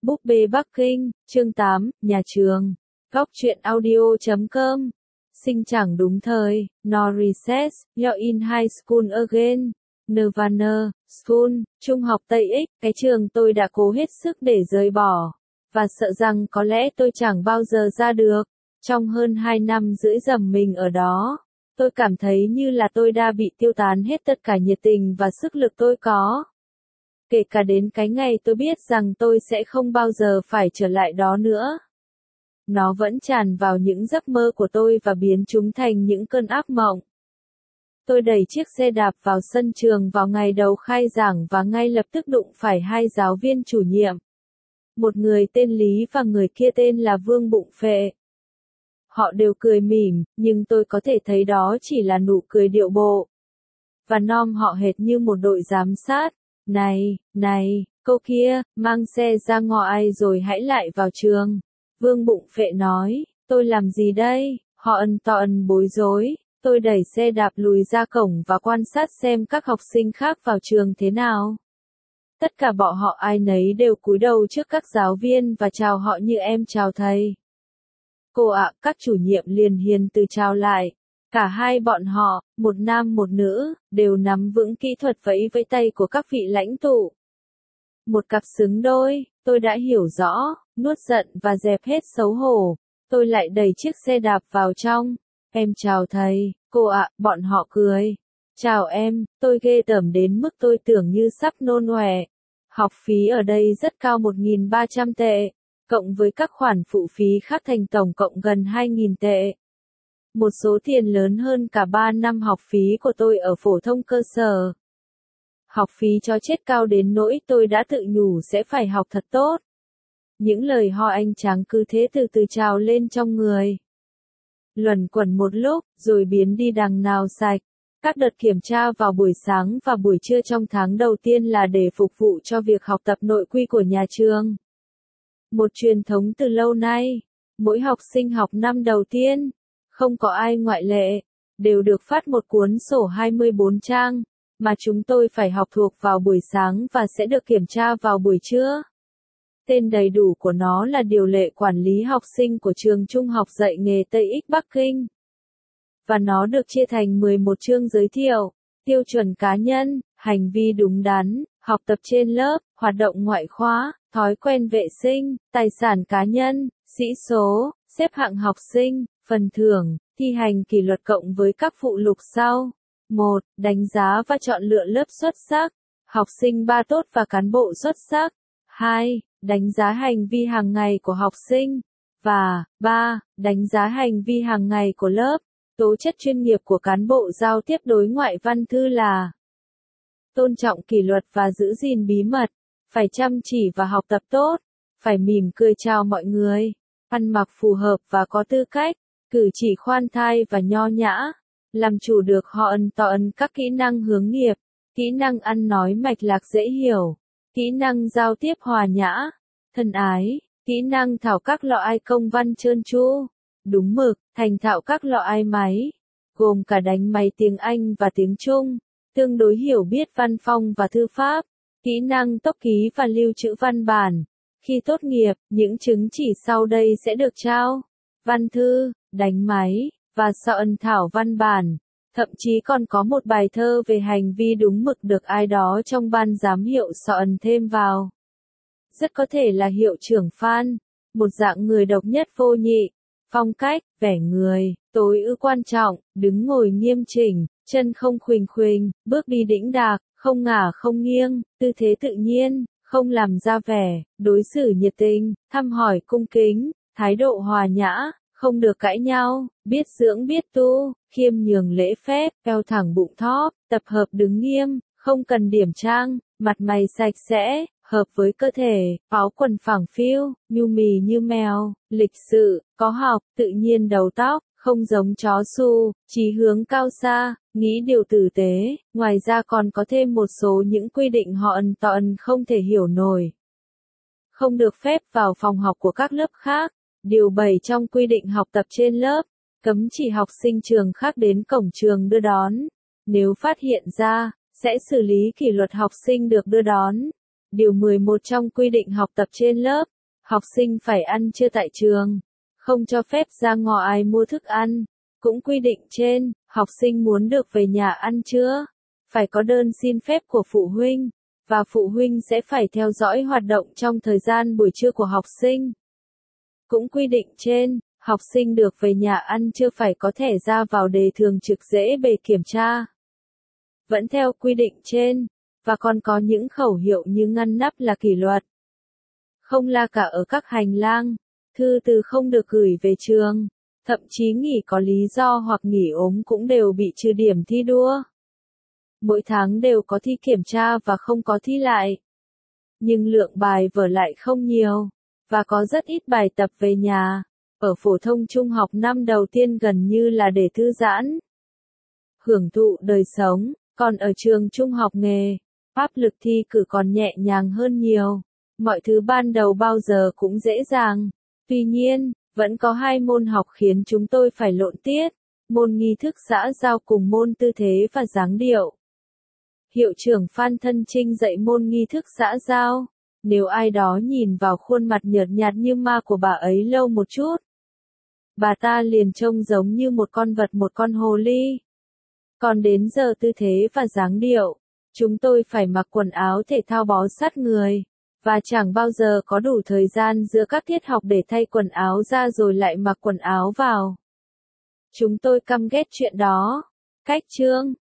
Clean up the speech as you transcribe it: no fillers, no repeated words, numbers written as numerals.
Búp bê Bắc Kinh, chương 8, nhà trường. Góc truyện audio.com. Sinh chẳng đúng thời, no recess, you're in high school again. Nirvana, school, trung học Tây X, cái trường tôi đã cố hết sức để rời bỏ. Và sợ rằng có lẽ tôi chẳng bao giờ ra được. Trong hơn 2 năm rưỡi dầm mình ở đó, tôi cảm thấy như là tôi đã bị tiêu tán hết tất cả nhiệt tình và sức lực tôi có. Kể cả đến cái ngày tôi biết rằng tôi sẽ không bao giờ phải trở lại đó nữa. Nó vẫn tràn vào những giấc mơ của tôi và biến chúng thành những cơn ác mộng. Tôi đẩy chiếc xe đạp vào sân trường vào ngày đầu khai giảng và ngay lập tức đụng phải hai giáo viên chủ nhiệm. Một người tên Lý và người kia tên là Vương Bụng Phệ. Họ đều cười mỉm, nhưng tôi có thể thấy đó chỉ là nụ cười điệu bộ. Và nom họ hệt như một đội giám sát. Này, cô kia, mang xe ra ngoài rồi hãy lại vào trường. Vương Bụng Phệ nói, tôi làm gì đây? Họ ân bối rối. Tôi đẩy xe đạp lùi ra cổng và quan sát xem các học sinh khác vào trường thế nào. Tất cả bọn họ ai nấy đều cúi đầu trước các giáo viên và chào họ như em chào thầy. Cô ạ, các chủ nhiệm liền hiền từ chào lại. Cả hai bọn họ, một nam một nữ, đều nắm vững kỹ thuật vẫy với tay của các vị lãnh tụ. Một cặp xứng đôi, tôi đã hiểu rõ, nuốt giận và dẹp hết xấu hổ. Tôi lại đẩy chiếc xe đạp vào trong. Em chào thầy, cô ạ, bọn họ cười. Chào em, tôi ghê tởm đến mức tôi tưởng như sắp nôn ọe. Học phí ở đây rất cao 1.300 tệ, cộng với các khoản phụ phí khác thành tổng cộng gần 2.000 tệ. Một số tiền lớn hơn cả 3 năm học phí của tôi ở phổ thông cơ sở. Học phí cho chết cao đến nỗi tôi đã tự nhủ sẽ phải học thật tốt. Những lời ho anh tráng cứ thế từ từ trào lên trong người. Luẩn quẩn một lúc, rồi biến đi đằng nào sạch. Các đợt kiểm tra vào buổi sáng và buổi trưa trong tháng đầu tiên là để phục vụ cho việc học tập nội quy của nhà trường. Một truyền thống từ lâu nay, mỗi học sinh học năm đầu tiên, không có ai ngoại lệ, đều được phát một cuốn sổ 24 trang, mà chúng tôi phải học thuộc vào buổi sáng và sẽ được kiểm tra vào buổi trưa. Tên đầy đủ của nó là Điều lệ quản lý học sinh của trường trung học dạy nghề Tây X Bắc Kinh. Và nó được chia thành 11 chương giới thiệu, tiêu chuẩn cá nhân, hành vi đúng đắn, học tập trên lớp, hoạt động ngoại khóa, thói quen vệ sinh, tài sản cá nhân, sĩ số, xếp hạng học sinh, phần thưởng, thi hành kỷ luật cộng với các phụ lục sau. 1. Đánh giá và chọn lựa lớp xuất sắc, học sinh 3 tốt và cán bộ xuất sắc. 2. Đánh giá hành vi hàng ngày của học sinh. Và 3. Đánh giá hành vi hàng ngày của lớp. Tố chất chuyên nghiệp của cán bộ giao tiếp đối ngoại văn thư là tôn trọng kỷ luật và giữ gìn bí mật, phải chăm chỉ và học tập tốt, phải mỉm cười chào mọi người, ăn mặc phù hợp và có tư cách, cử chỉ khoan thai và nho nhã, làm chủ được họ các kỹ năng hướng nghiệp, kỹ năng ăn nói mạch lạc dễ hiểu, kỹ năng giao tiếp hòa nhã, thân ái, kỹ năng thảo các loại công văn trơn tru, đúng mực, thành thạo các loại máy, gồm cả đánh máy tiếng Anh và tiếng Trung, tương đối hiểu biết văn phong và thư pháp, kỹ năng tốc ký và lưu trữ văn bản. Khi tốt nghiệp, những chứng chỉ sau đây sẽ được trao: văn thư, đánh máy, và soạn thảo văn bản. Thậm chí còn có một bài thơ về hành vi đúng mực được ai đó trong ban giám hiệu soạn thêm vào. Rất có thể là hiệu trưởng Phan, một dạng người độc nhất vô nhị. Phong cách, vẻ người, tối ưu quan trọng, đứng ngồi nghiêm chỉnh, chân không khuỳnh khuỳnh, bước đi đĩnh đạc, không ngả không nghiêng, tư thế tự nhiên, không làm ra vẻ, đối xử nhiệt tình, thăm hỏi cung kính, thái độ hòa nhã, không được cãi nhau, biết dưỡng biết tu, khiêm nhường lễ phép, eo thẳng bụng thóp, tập hợp đứng nghiêm, không cần điểm trang, mặt mày sạch sẽ, hợp với cơ thể, áo quần phẳng phiu, nhu mì như mèo, lịch sự, có học, tự nhiên đầu tóc, không giống chó su, chí hướng cao xa, nghĩ điều tử tế. Ngoài ra còn có thêm một số những quy định họ không thể hiểu nổi. Không được phép vào phòng học của các lớp khác. Điều 7 trong quy định học tập trên lớp, cấm chỉ học sinh trường khác đến cổng trường đưa đón. Nếu phát hiện ra, sẽ xử lý kỷ luật học sinh được đưa đón. Điều 11 trong quy định học tập trên lớp, học sinh phải ăn trưa tại trường, không cho phép ra ngoài mua thức ăn. Cũng quy định trên, học sinh muốn được về nhà ăn trưa, phải có đơn xin phép của phụ huynh, và phụ huynh sẽ phải theo dõi hoạt động trong thời gian buổi trưa của học sinh. Cũng quy định trên, học sinh được về nhà ăn trưa phải có thẻ ra vào đề thường trực dễ bề kiểm tra. Vẫn theo quy định trên, và còn có những khẩu hiệu như ngăn nắp là kỷ luật. Không la cả ở các hành lang, thư từ không được gửi về trường, thậm chí nghỉ có lý do hoặc nghỉ ốm cũng đều bị trừ điểm thi đua. Mỗi tháng đều có thi kiểm tra và không có thi lại. Nhưng lượng bài vở lại không nhiều, và có rất ít bài tập về nhà. Ở phổ thông trung học năm đầu tiên gần như là để thư giãn, hưởng thụ đời sống, còn ở trường trung học nghề, áp lực thi cử còn nhẹ nhàng hơn nhiều. Mọi thứ ban đầu bao giờ cũng dễ dàng. Tuy nhiên, vẫn có 2 môn học khiến chúng tôi phải lộn tiết, môn nghi thức xã giao cùng môn tư thế và dáng điệu. Hiệu trưởng Phan Thân Trinh dạy môn nghi thức xã giao. Nếu ai đó nhìn vào khuôn mặt nhợt nhạt như ma của bà ấy lâu một chút, bà ta liền trông giống như một con vật, một con hồ ly. Còn đến giờ tư thế và dáng điệu, chúng tôi phải mặc quần áo thể thao bó sát người, và chẳng bao giờ có đủ thời gian giữa các tiết học để thay quần áo ra rồi lại mặc quần áo vào. Chúng tôi căm ghét chuyện đó. Cách chương